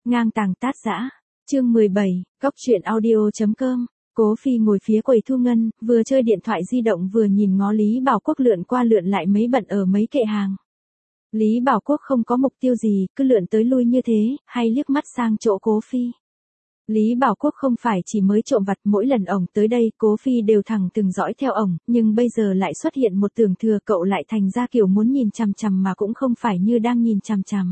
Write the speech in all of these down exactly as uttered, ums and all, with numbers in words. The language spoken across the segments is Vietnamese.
Ngang tàng tát dã. Chương mười bảy, Cóc truyện audio chấm com. Cố Phi ngồi phía quầy thu ngân, vừa chơi điện thoại di động vừa nhìn ngó Lý Bảo Quốc lượn qua lượn lại mấy bận ở mấy kệ hàng. Lý Bảo Quốc không có mục tiêu gì, cứ lượn tới lui như thế, hay liếc mắt sang chỗ Cố Phi. Lý Bảo Quốc không phải chỉ mới trộm vặt, mỗi lần ổng tới đây, Cố Phi đều thẳng từng dõi theo ổng, nhưng bây giờ lại xuất hiện một tưởng thừa cậu lại thành ra kiểu muốn nhìn chằm chằm mà cũng không phải như đang nhìn chằm chằm.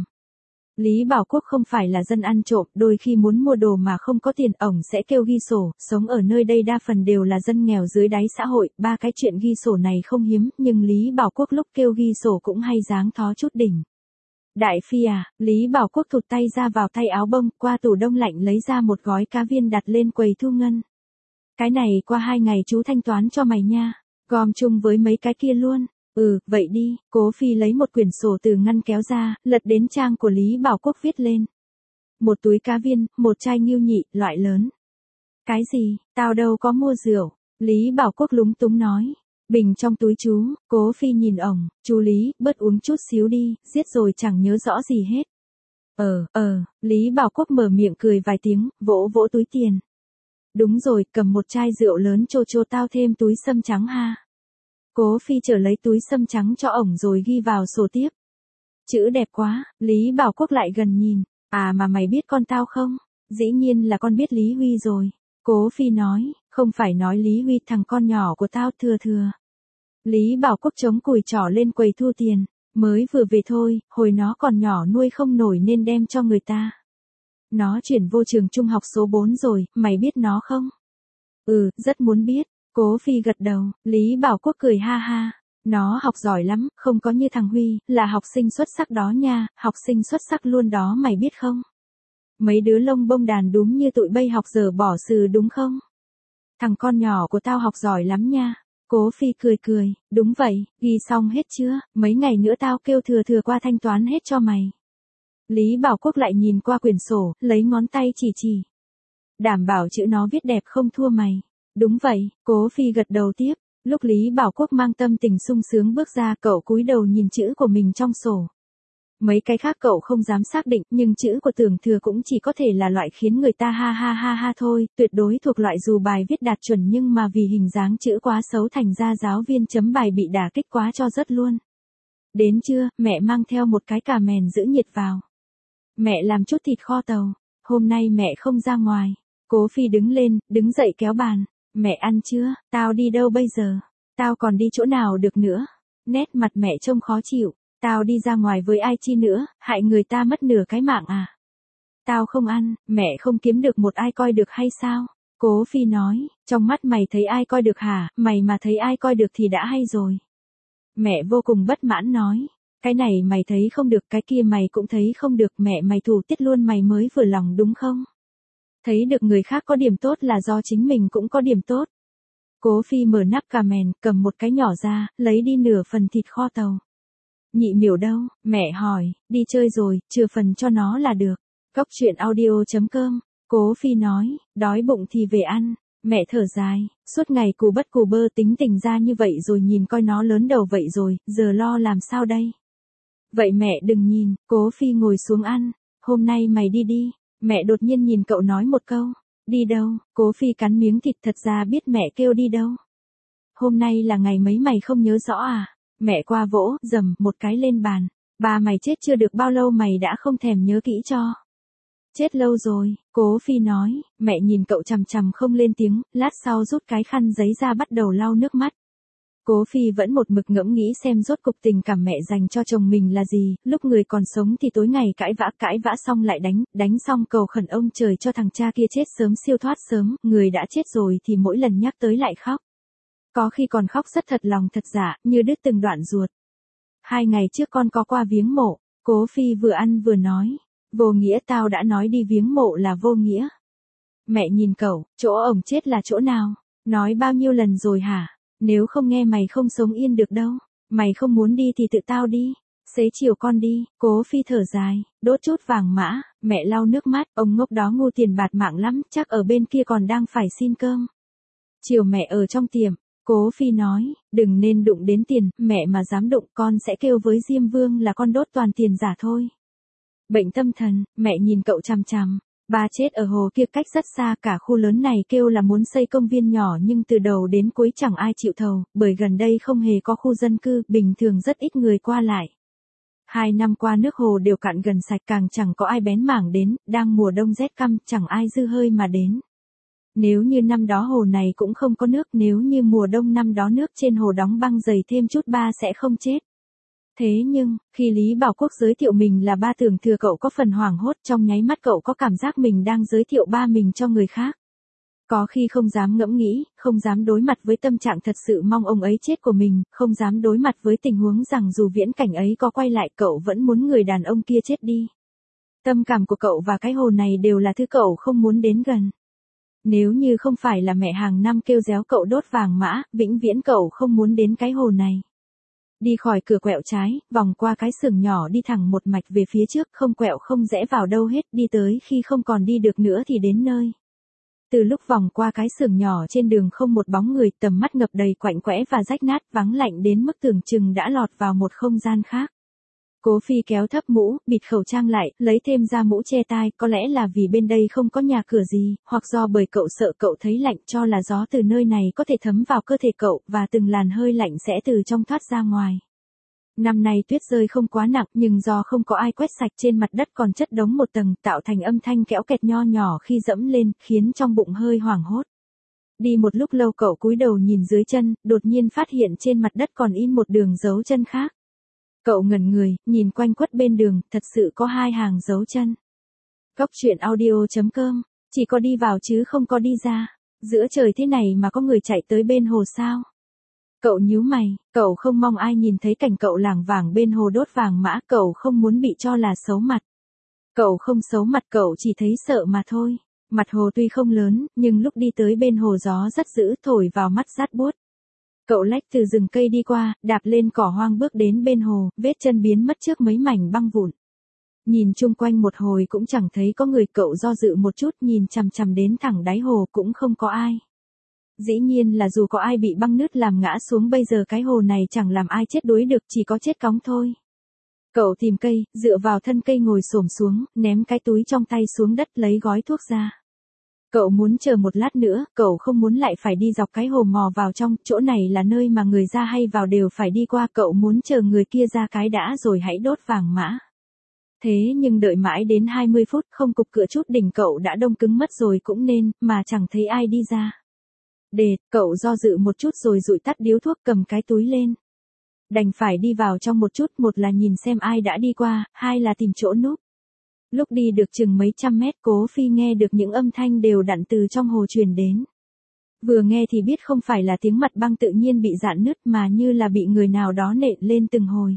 Lý Bảo Quốc không phải là dân ăn trộm, đôi khi muốn mua đồ mà không có tiền ổng sẽ kêu ghi sổ, sống ở nơi đây đa phần đều là dân nghèo dưới đáy xã hội, ba cái chuyện ghi sổ này không hiếm, nhưng Lý Bảo Quốc lúc kêu ghi sổ cũng hay dáng thó chút đỉnh. Đại Phi à, Lý Bảo Quốc thụt tay ra vào tay áo bông, qua tủ đông lạnh lấy ra một gói cá viên đặt lên quầy thu ngân. Cái này qua hai ngày chú thanh toán cho mày nha, gom chung với mấy cái kia luôn. Ừ, vậy đi, Cố Phi lấy một quyển sổ từ ngăn kéo ra, lật đến trang của Lý Bảo Quốc viết lên. Một túi cá viên, một chai nghiêu nhị, loại lớn. Cái gì, tao đâu có mua rượu, Lý Bảo Quốc lúng túng nói. Bình trong túi chú, Cố Phi nhìn ổng, chú Lý, bớt uống chút xíu đi, giết rồi chẳng nhớ rõ gì hết. Ờ, ờ, Lý Bảo Quốc mở miệng cười vài tiếng, vỗ vỗ túi tiền. Đúng rồi, cầm một chai rượu lớn chô chô tao thêm túi sâm trắng ha. Cố Phi trở lấy túi sâm trắng cho ổng rồi ghi vào sổ tiếp. Chữ đẹp quá, Lý Bảo Quốc lại gần nhìn. À mà mày biết con tao không? Dĩ nhiên là con biết Lý Huy rồi. Cố Phi nói, không phải nói Lý Huy thằng con nhỏ của tao thừa thừa. Lý Bảo Quốc chống cùi trỏ lên quầy thu tiền. Mới vừa về thôi, hồi nó còn nhỏ nuôi không nổi nên đem cho người ta. Nó chuyển vô trường trung học số bốn rồi, mày biết nó không? Ừ, rất muốn biết. Cố Phi gật đầu, Lý Bảo Quốc cười ha ha. Nó học giỏi lắm, không có như thằng Huy, là học sinh xuất sắc đó nha, học sinh xuất sắc luôn đó mày biết không? Mấy đứa lông bông đàn đúng như tụi bây học giờ bỏ sừ đúng không? Thằng con nhỏ của tao học giỏi lắm nha. Cố Phi cười cười, đúng vậy, ghi xong hết chưa, mấy ngày nữa tao kêu thừa thừa qua thanh toán hết cho mày. Lý Bảo Quốc lại nhìn qua quyển sổ, lấy ngón tay chỉ chỉ. Đảm bảo chữ nó viết đẹp không thua mày. Đúng vậy, Cố Phi gật đầu tiếp. Lúc Lý Bảo Quốc mang tâm tình sung sướng bước ra, cậu cúi đầu nhìn chữ của mình trong sổ. Mấy cái khác cậu không dám xác định, nhưng chữ của tưởng thừa cũng chỉ có thể là loại khiến người ta ha ha ha ha thôi, tuyệt đối thuộc loại dù bài viết đạt chuẩn nhưng mà vì hình dáng chữ quá xấu thành ra giáo viên chấm bài bị đả kích quá cho rất luôn. Đến trưa, mẹ mang theo một cái cà mèn giữ nhiệt vào. Mẹ làm chút thịt kho tàu, hôm nay mẹ không ra ngoài. Cố Phi đứng lên, đứng dậy kéo bàn. Mẹ ăn chưa, tao đi đâu bây giờ? Tao còn đi chỗ nào được nữa? Nét mặt mẹ trông khó chịu. Tao đi ra ngoài với ai chi nữa, hại người ta mất nửa cái mạng à? Tao không ăn, mẹ không kiếm được một ai coi được hay sao? Cố Phi nói, trong mắt mày thấy ai coi được hả, mày mà thấy ai coi được thì đã hay rồi. Mẹ vô cùng bất mãn nói, cái này mày thấy không được, cái kia mày cũng thấy không được, mẹ mày thủ tiết luôn mày mới vừa lòng đúng không? Thấy được người khác có điểm tốt là do chính mình cũng có điểm tốt. Cố Phi mở nắp cà mèn, cầm một cái nhỏ ra, lấy đi nửa phần thịt kho tàu. Nhị Miểu đâu, mẹ hỏi, đi chơi rồi, chừa phần cho nó là được. Cóc truyện audio chấm com. Cố Phi nói, đói bụng thì về ăn. Mẹ thở dài, suốt ngày cù bất cù bơ tính tình ra như vậy rồi nhìn coi nó lớn đầu vậy rồi, giờ lo làm sao đây? Vậy mẹ đừng nhìn, Cố Phi ngồi xuống ăn. Hôm nay mày đi đi. Mẹ đột nhiên nhìn cậu nói một câu. Đi đâu? Cố Phi cắn miếng thịt, thật ra biết mẹ kêu đi đâu. Hôm nay là ngày mấy mày không nhớ rõ à? Mẹ qua vỗ, dầm, một cái lên bàn. Ba mày chết chưa được bao lâu mày đã không thèm nhớ kỹ cho. Chết lâu rồi, Cố Phi nói. Mẹ nhìn cậu chằm chằm không lên tiếng, lát sau rút cái khăn giấy ra bắt đầu lau nước mắt. Cố Phi vẫn một mực ngẫm nghĩ xem rốt cục tình cảm mẹ dành cho chồng mình là gì, lúc người còn sống thì tối ngày cãi vã cãi vã xong lại đánh, đánh xong cầu khẩn ông trời cho thằng cha kia chết sớm siêu thoát sớm, người đã chết rồi thì mỗi lần nhắc tới lại khóc. Có khi còn khóc rất thật lòng thật giả, như đứt từng đoạn ruột. Hai ngày trước con có qua viếng mộ, Cố Phi vừa ăn vừa nói, vô nghĩa tao đã nói đi viếng mộ là vô nghĩa. Mẹ nhìn cậu, chỗ ổng chết là chỗ nào, nói bao nhiêu lần rồi hả? Nếu không nghe mày không sống yên được đâu, mày không muốn đi thì tự tao đi, xế chiều con đi. Cố Phi thở dài, đốt chút vàng mã, mẹ lau nước mắt, ông ngốc đó ngu tiền bạt mạng lắm, chắc ở bên kia còn đang phải xin cơm. Chiều mẹ ở trong tiệm, Cố Phi nói, đừng nên đụng đến tiền, mẹ mà dám đụng con sẽ kêu với Diêm Vương là con đốt toàn tiền giả thôi. Bệnh tâm thần, mẹ nhìn cậu chằm chằm. Ba chết ở hồ kia cách rất xa, cả khu lớn này kêu là muốn xây công viên nhỏ nhưng từ đầu đến cuối chẳng ai chịu thầu, bởi gần đây không hề có khu dân cư, bình thường rất ít người qua lại. Hai năm qua nước hồ đều cạn gần sạch, càng chẳng có ai bén mảng đến, đang mùa đông rét căm, chẳng ai dư hơi mà đến. Nếu như năm đó hồ này cũng không có nước, nếu như mùa đông năm đó nước trên hồ đóng băng dày thêm chút ba sẽ không chết. Thế nhưng, khi Lý Bảo Quốc giới thiệu mình là ba, tưởng thừa cậu có phần hoảng hốt, trong nháy mắt cậu có cảm giác mình đang giới thiệu ba mình cho người khác. Có khi không dám ngẫm nghĩ, không dám đối mặt với tâm trạng thật sự mong ông ấy chết của mình, không dám đối mặt với tình huống rằng dù viễn cảnh ấy có quay lại cậu vẫn muốn người đàn ông kia chết đi. Tâm cảm của cậu và cái hồ này đều là thứ cậu không muốn đến gần. Nếu như không phải là mẹ hàng năm kêu réo cậu đốt vàng mã, vĩnh viễn cậu không muốn đến cái hồ này. Đi khỏi cửa quẹo trái, vòng qua cái xưởng nhỏ đi thẳng một mạch về phía trước, không quẹo không rẽ vào đâu hết, đi tới khi không còn đi được nữa thì đến nơi. Từ lúc vòng qua cái xưởng nhỏ trên đường không một bóng người, tầm mắt ngập đầy quạnh quẽ và rách nát, vắng lạnh đến mức tưởng chừng đã lọt vào một không gian khác. Cố Phi kéo thấp mũ, bịt khẩu trang lại, lấy thêm ra mũ che tai, có lẽ là vì bên đây không có nhà cửa gì, hoặc do bởi cậu sợ cậu thấy lạnh, cho là gió từ nơi này có thể thấm vào cơ thể cậu, và từng làn hơi lạnh sẽ từ trong thoát ra ngoài. Năm nay tuyết rơi không quá nặng, nhưng do không có ai quét sạch, trên mặt đất còn chất đống một tầng, tạo thành âm thanh kẽo kẹt nho nhỏ khi dẫm lên, khiến trong bụng hơi hoảng hốt. Đi một lúc lâu cậu cúi đầu nhìn dưới chân, đột nhiên phát hiện trên mặt đất còn in một đường dấu chân khác. Cậu ngẩn người, nhìn quanh quất bên đường, thật sự có hai hàng dấu chân. Góc truyện audio chấm com, chỉ có đi vào chứ không có đi ra. Giữa trời thế này mà có người chạy tới bên hồ sao? Cậu nhíu mày, cậu không mong ai nhìn thấy cảnh cậu lảng vảng bên hồ đốt vàng mã, cậu không muốn bị cho là xấu mặt. Cậu không xấu mặt, cậu chỉ thấy sợ mà thôi. Mặt hồ tuy không lớn, nhưng lúc đi tới bên hồ gió rất dữ, thổi vào mắt rát buốt. Cậu lách từ rừng cây đi qua, đạp lên cỏ hoang bước đến bên hồ, vết chân biến mất trước mấy mảnh băng vụn. Nhìn chung quanh một hồi cũng chẳng thấy có người, cậu do dự một chút, nhìn chằm chằm đến thẳng đáy hồ cũng không có ai. Dĩ nhiên là dù có ai bị băng nứt làm ngã xuống, bây giờ cái hồ này chẳng làm ai chết đuối được, chỉ có chết cóng thôi. Cậu tìm cây, dựa vào thân cây ngồi xổm xuống, ném cái túi trong tay xuống đất, lấy gói thuốc ra. Cậu muốn chờ một lát nữa, cậu không muốn lại phải đi dọc cái hồ mò vào trong, chỗ này là nơi mà người ra hay vào đều phải đi qua, cậu muốn chờ người kia ra cái đã rồi hãy đốt vàng mã. Thế nhưng đợi mãi đến hai mươi phút, không cục cửa chút đỉnh cậu đã đông cứng mất rồi cũng nên, mà chẳng thấy ai đi ra. Đệt, cậu do dự một chút rồi dụi tắt điếu thuốc, cầm cái túi lên. Đành phải đi vào trong một chút, một là nhìn xem ai đã đi qua, hai là tìm chỗ núp. Lúc đi được chừng mấy trăm mét, Cố Phi nghe được những âm thanh đều đặn từ trong hồ truyền đến. Vừa nghe thì biết không phải là tiếng mặt băng tự nhiên bị rạn nứt mà như là bị người nào đó nện lên từng hồi.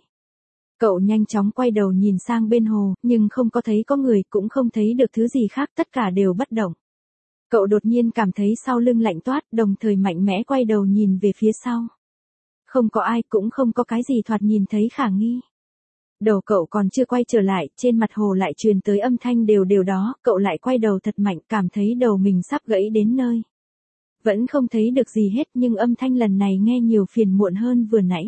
Cậu nhanh chóng quay đầu nhìn sang bên hồ, nhưng không có thấy có người, cũng không thấy được thứ gì khác, tất cả đều bất động. Cậu đột nhiên cảm thấy sau lưng lạnh toát, đồng thời mạnh mẽ quay đầu nhìn về phía sau. Không có ai, cũng không có cái gì thoạt nhìn thấy khả nghi. Đầu cậu còn chưa quay trở lại, trên mặt hồ lại truyền tới âm thanh đều đều đó, cậu lại quay đầu thật mạnh, cảm thấy đầu mình sắp gãy đến nơi. Vẫn không thấy được gì hết, nhưng âm thanh lần này nghe nhiều phiền muộn hơn vừa nãy.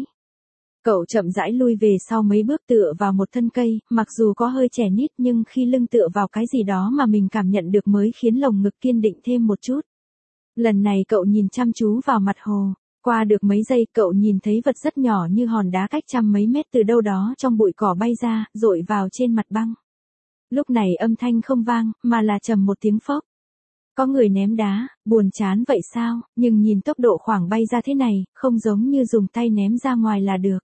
Cậu chậm rãi lui về sau mấy bước, tựa vào một thân cây, mặc dù có hơi trẻ nít nhưng khi lưng tựa vào cái gì đó mà mình cảm nhận được mới khiến lồng ngực kiên định thêm một chút. Lần này cậu nhìn chăm chú vào mặt hồ. Qua được mấy giây, cậu nhìn thấy vật rất nhỏ như hòn đá cách trăm mấy mét từ đâu đó trong bụi cỏ bay ra, dội vào trên mặt băng. Lúc này âm thanh không vang, mà là trầm một tiếng phốc. Có người ném đá, buồn chán vậy sao, nhưng nhìn tốc độ khoảng bay ra thế này, không giống như dùng tay ném ra ngoài là được.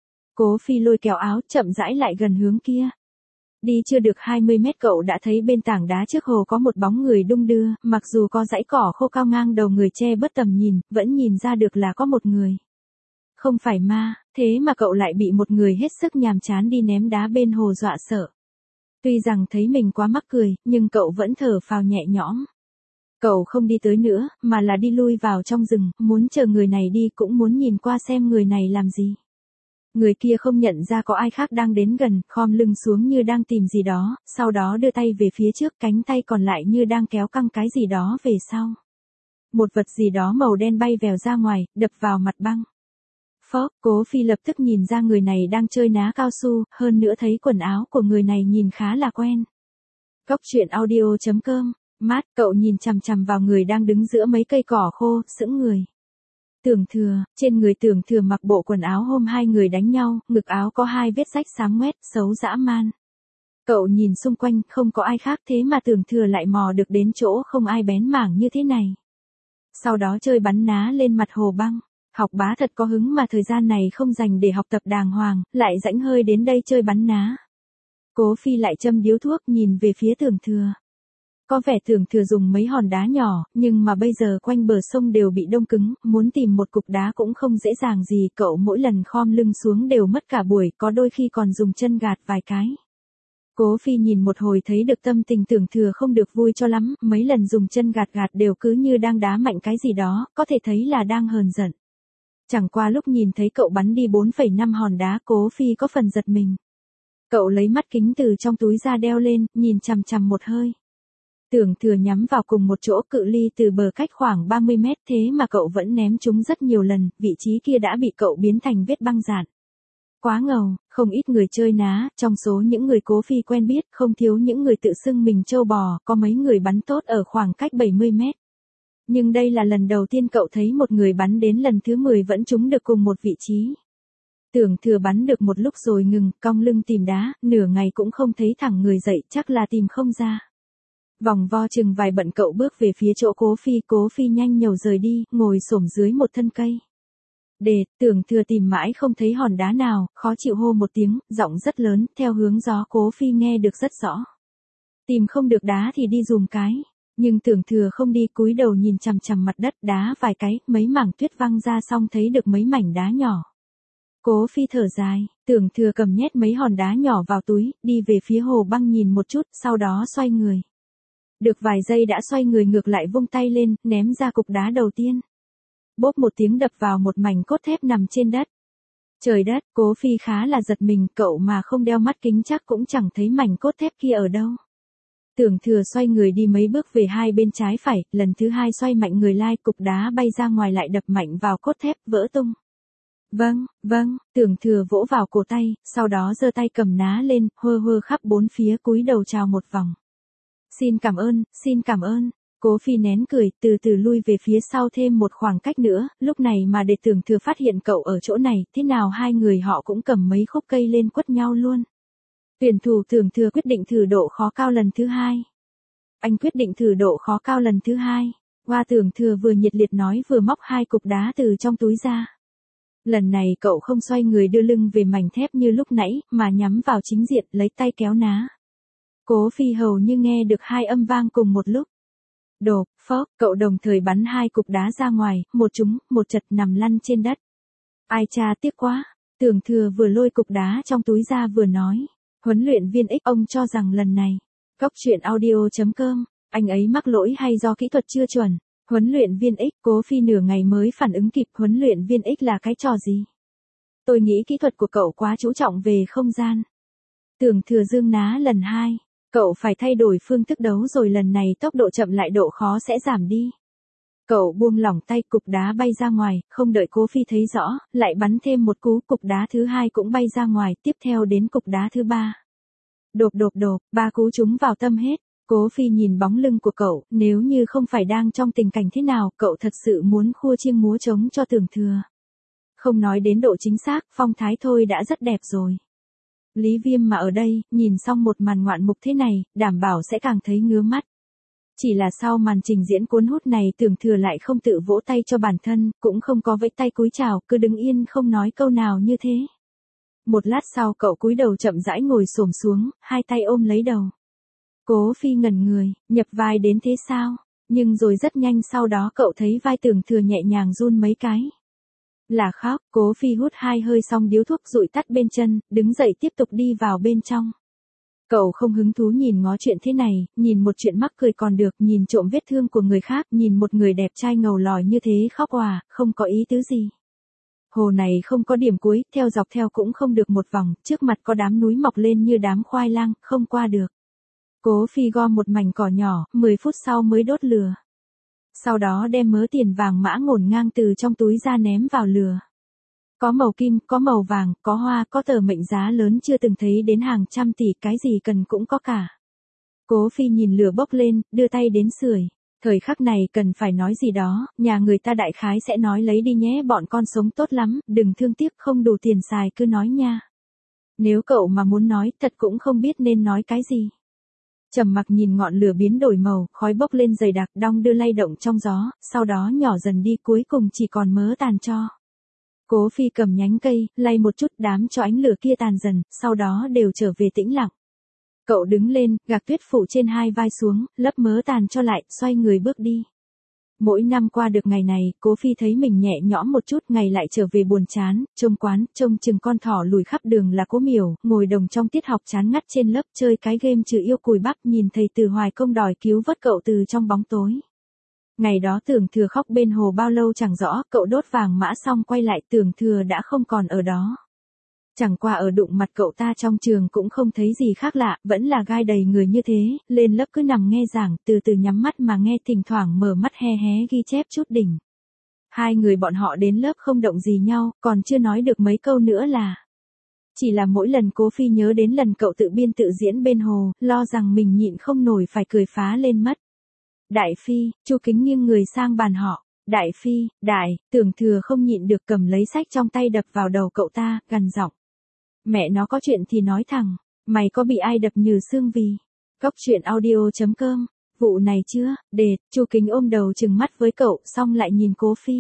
Cố Phi lôi kéo áo, chậm rãi lại gần hướng kia. Đi chưa được hai mươi mét cậu đã thấy bên tảng đá trước hồ có một bóng người đung đưa, mặc dù có dãy cỏ khô cao ngang đầu người che bớt tầm nhìn, vẫn nhìn ra được là có một người. Không phải ma, thế mà cậu lại bị một người hết sức nhàm chán đi ném đá bên hồ dọa sợ. Tuy rằng thấy mình quá mắc cười, nhưng cậu vẫn thở phào nhẹ nhõm. Cậu không đi tới nữa, mà là đi lui vào trong rừng, muốn chờ người này đi, cũng muốn nhìn qua xem người này làm gì. Người kia không nhận ra có ai khác đang đến gần, khom lưng xuống như đang tìm gì đó, sau đó đưa tay về phía trước, cánh tay còn lại như đang kéo căng cái gì đó về sau. Một vật gì đó màu đen bay vèo ra ngoài, đập vào mặt băng. phốc, Cố Phi lập tức nhìn ra người này đang chơi ná cao su, hơn nữa thấy quần áo của người này nhìn khá là quen. Góc truyện audio chấm com, mát, cậu nhìn chằm chằm vào người đang đứng giữa mấy cây cỏ khô, sững người. Tưởng Thừa, trên người Tưởng Thừa mặc bộ quần áo hôm hai người đánh nhau, ngực áo có hai vết rách xám ngoét, xấu dã man. Cậu nhìn xung quanh, không có ai khác thế mà Tưởng Thừa lại mò được đến chỗ không ai bén mảng như thế này. Sau đó chơi bắn ná lên mặt hồ băng. Học bá thật có hứng mà thời gian này không dành để học tập đàng hoàng, lại rãnh hơi đến đây chơi bắn ná. Cố Phi lại châm điếu thuốc nhìn về phía Tưởng Thừa. Có vẻ Tưởng Thừa dùng mấy hòn đá nhỏ, nhưng mà bây giờ quanh bờ sông đều bị đông cứng, muốn tìm một cục đá cũng không dễ dàng gì, cậu mỗi lần khom lưng xuống đều mất cả buổi, có đôi khi còn dùng chân gạt vài cái. Cố Phi nhìn một hồi thấy được tâm tình Tưởng Thừa không được vui cho lắm, mấy lần dùng chân gạt gạt đều cứ như đang đá mạnh cái gì đó, có thể thấy là đang hờn giận. Chẳng qua lúc nhìn thấy cậu bắn đi bốn phẩy năm hòn đá, Cố Phi có phần giật mình. Cậu lấy mắt kính từ trong túi ra đeo lên, nhìn chằm chằm một hơi. Tưởng Thừa nhắm vào cùng một chỗ, cự ly từ bờ cách khoảng ba mươi mét, thế mà cậu vẫn ném chúng rất nhiều lần, vị trí kia đã bị cậu biến thành vết băng dạn. Quá ngầu, không ít người chơi ná, trong số những người Cố Phi quen biết, không thiếu những người tự xưng mình trâu bò, có mấy người bắn tốt ở khoảng cách bảy mươi mét. Nhưng đây là lần đầu tiên cậu thấy một người bắn đến lần thứ mười vẫn trúng được cùng một vị trí. Tưởng Thừa bắn được một lúc rồi ngừng, cong lưng tìm đá, nửa ngày cũng không thấy thẳng người dậy, chắc là tìm không ra. Vòng vo chừng vài bận cậu bước về phía chỗ Cố Phi, Cố Phi nhanh nhẩu rời đi, ngồi xổm dưới một thân cây. Để, Tưởng Thừa tìm mãi không thấy hòn đá nào, khó chịu hô một tiếng, giọng rất lớn, theo hướng gió Cố Phi nghe được rất rõ. Tìm không được đá thì đi dùm cái. Nhưng Tưởng Thừa không đi, cúi đầu nhìn chằm chằm mặt đất, đá vài cái, mấy mảng tuyết văng ra xong thấy được mấy mảnh đá nhỏ. Cố Phi thở dài, Tưởng Thừa cầm nhét mấy hòn đá nhỏ vào túi, đi về phía hồ băng nhìn một chút, sau đó xoay người. Được vài giây đã xoay người ngược lại, vung tay lên, ném ra cục đá đầu tiên. Bốp một tiếng đập vào một mảnh cốt thép nằm trên đất. Trời đất, Cố Phi khá là giật mình, cậu mà không đeo mắt kính chắc cũng chẳng thấy mảnh cốt thép kia ở đâu. Tưởng Thừa xoay người đi mấy bước về hai bên trái phải, lần thứ hai xoay mạnh người lai, cục đá bay ra ngoài lại đập mạnh vào cốt thép, vỡ tung. Vâng, vâng, Tưởng Thừa vỗ vào cổ tay, sau đó giơ tay cầm ná lên, hơ hơ khắp bốn phía, cúi đầu chào một vòng. Xin cảm ơn, xin cảm ơn. Cố Phi nén cười, từ từ lui về phía sau thêm một khoảng cách nữa, lúc này mà để Tưởng Thừa phát hiện cậu ở chỗ này, thế nào hai người họ cũng cầm mấy khúc cây lên quất nhau luôn. Tuyển thủ Tưởng Thừa quyết định thử độ khó cao lần thứ hai. Anh quyết định thử độ khó cao lần thứ hai. Hoa Tưởng Thừa vừa nhiệt liệt nói vừa móc hai cục đá từ trong túi ra. Lần này cậu không xoay người đưa lưng về mảnh thép như lúc nãy, mà nhắm vào chính diện, lấy tay kéo ná. Cố Phi hầu như nghe được hai âm vang cùng một lúc. Đột, phốc, cậu đồng thời bắn hai cục đá ra ngoài, một trúng, một chật nằm lăn trên đất. Ai cha, tiếc quá. Tưởng Thừa vừa lôi cục đá trong túi ra vừa nói. Huấn luyện viên X, ông cho rằng lần này, góc truyện audio chấm com, anh ấy mắc lỗi hay do kỹ thuật chưa chuẩn? Huấn luyện viên X, Cố Phi nửa ngày mới phản ứng kịp, huấn luyện viên X là cái trò gì? Tôi nghĩ kỹ thuật của cậu quá chú trọng về không gian. Tưởng Thừa dương ná lần hai, cậu phải thay đổi phương thức đấu rồi, lần này tốc độ chậm lại, độ khó sẽ giảm đi. Cậu buông lỏng tay, cục đá bay ra ngoài, không đợi Cố Phi thấy rõ, lại bắn thêm một cú, cục đá thứ hai cũng bay ra ngoài, tiếp theo đến cục đá thứ ba. Đột đột đột, ba cú trúng vào tâm hết. Cố Phi nhìn bóng lưng của cậu, nếu như không phải đang trong tình cảnh thế nào, cậu thật sự muốn khua chiêng múa trống cho Tưởng Thừa. Không nói đến độ chính xác, phong thái thôi đã rất đẹp rồi. Lý Viêm mà ở đây, nhìn xong một màn ngoạn mục thế này, đảm bảo sẽ càng thấy ngứa mắt. Chỉ là sau màn trình diễn cuốn hút này, Tưởng Thừa lại không tự vỗ tay cho bản thân, cũng không có vẫy tay cúi chào, cứ đứng yên không nói câu nào như thế. Một lát sau cậu cúi đầu chậm rãi ngồi xổm xuống, hai tay ôm lấy đầu. Cố Phi ngẩn người, nhập vai đến thế sao? Nhưng rồi rất nhanh sau đó cậu thấy vai Tưởng Thừa nhẹ nhàng run mấy cái. Là khóc, Cố Phi hút hai hơi xong điếu thuốc dụi tắt bên chân, đứng dậy tiếp tục đi vào bên trong. Cậu không hứng thú nhìn ngó chuyện thế này, nhìn một chuyện mắc cười còn được, nhìn trộm vết thương của người khác, nhìn một người đẹp trai ngầu lòi như thế khóc òa, không có ý tứ gì. Hồ này không có điểm cuối, theo dọc theo cũng không được một vòng, trước mặt có đám núi mọc lên như đám khoai lang, không qua được. Cố Phi gom một mảnh cỏ nhỏ, mười phút sau mới đốt lửa. Sau đó đem mớ tiền vàng mã ngổn ngang từ trong túi ra ném vào lửa. Có màu kim, có màu vàng, có hoa, có tờ mệnh giá lớn chưa từng thấy đến hàng trăm tỷ, cái gì cần cũng có cả. Cố Phi nhìn lửa bốc lên, đưa tay đến sưởi. Thời khắc này cần phải nói gì đó, nhà người ta đại khái sẽ nói lấy đi nhé, bọn con sống tốt lắm, đừng thương tiếc, không đủ tiền xài cứ nói nha. Nếu cậu mà muốn nói, thật cũng không biết nên nói cái gì. Trầm mặc nhìn ngọn lửa biến đổi màu, khói bốc lên dày đặc, đong đưa lay động trong gió, sau đó nhỏ dần đi, cuối cùng chỉ còn mớ tàn tro. Cố Phi cầm nhánh cây, lay một chút, đám cho ánh lửa kia tàn dần, sau đó đều trở về tĩnh lặng. Cậu đứng lên, gạc tuyết phủ trên hai vai xuống, lấp mớ tàn cho lại, xoay người bước đi. Mỗi năm qua được ngày này, Cố Phi thấy mình nhẹ nhõm một chút, ngày lại trở về buồn chán, trông quán, trông chừng con thỏ lùi khắp đường là Cố Miểu, ngồi đồng trong tiết học chán ngắt trên lớp chơi cái game trừ yêu cùi bắp, nhìn thầy Từ Hoài Công đòi cứu vớt cậu từ trong bóng tối. Ngày đó Tưởng Thừa khóc bên hồ bao lâu chẳng rõ, cậu đốt vàng mã xong quay lại, Tưởng Thừa đã không còn ở đó. Chẳng qua ở đụng mặt cậu ta trong trường cũng không thấy gì khác lạ, vẫn là gai đầy người như thế, lên lớp cứ nằm nghe giảng, từ từ nhắm mắt mà nghe, thỉnh thoảng mở mắt hé hé ghi chép chút đỉnh. Hai người bọn họ đến lớp không động gì nhau, còn chưa nói được mấy câu nữa là. Chỉ là mỗi lần Cố Phi nhớ đến lần cậu tự biên tự diễn bên hồ, lo rằng mình nhịn không nổi phải cười phá lên mất. Đại Phi, Chu Kính nghiêng người sang bàn họ. Đại Phi, đại, Tưởng Thừa không nhịn được cầm lấy sách trong tay đập vào đầu cậu ta, gằn giọng. Mẹ nó có chuyện thì nói thẳng, mày có bị ai đập nhừ xương vì. Cóc truyện audio chấm com, vụ này chưa, đệt, Chu Kính ôm đầu trừng mắt với cậu, xong lại nhìn Cố Phi.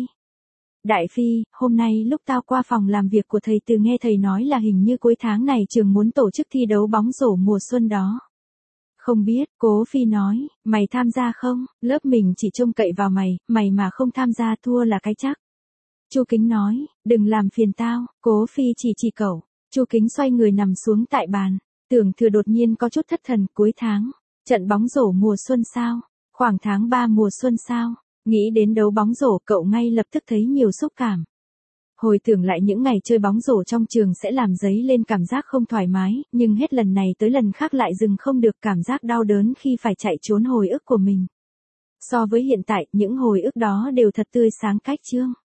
Đại Phi, hôm nay lúc tao qua phòng làm việc của thầy Từ nghe thầy nói là hình như cuối tháng này trường muốn tổ chức thi đấu bóng rổ mùa xuân đó. Không biết, Cố Phi nói, mày tham gia không, lớp mình chỉ trông cậy vào mày, mày mà không tham gia thua là cái chắc. Chu Kính nói, đừng làm phiền tao, Cố Phi chỉ chỉ cậu. Chu Kính xoay người nằm xuống tại bàn, Tưởng Thừa đột nhiên có chút thất thần, cuối tháng, trận bóng rổ mùa xuân sao, khoảng tháng ba mùa xuân sao, nghĩ đến đấu bóng rổ cậu ngay lập tức thấy nhiều xúc cảm. Hồi tưởng lại những ngày chơi bóng rổ trong trường sẽ làm dấy lên cảm giác không thoải mái, nhưng hết lần này tới lần khác lại dừng không được cảm giác đau đớn khi phải chạy trốn hồi ức của mình. So với hiện tại, những hồi ức đó đều thật tươi sáng cách chương.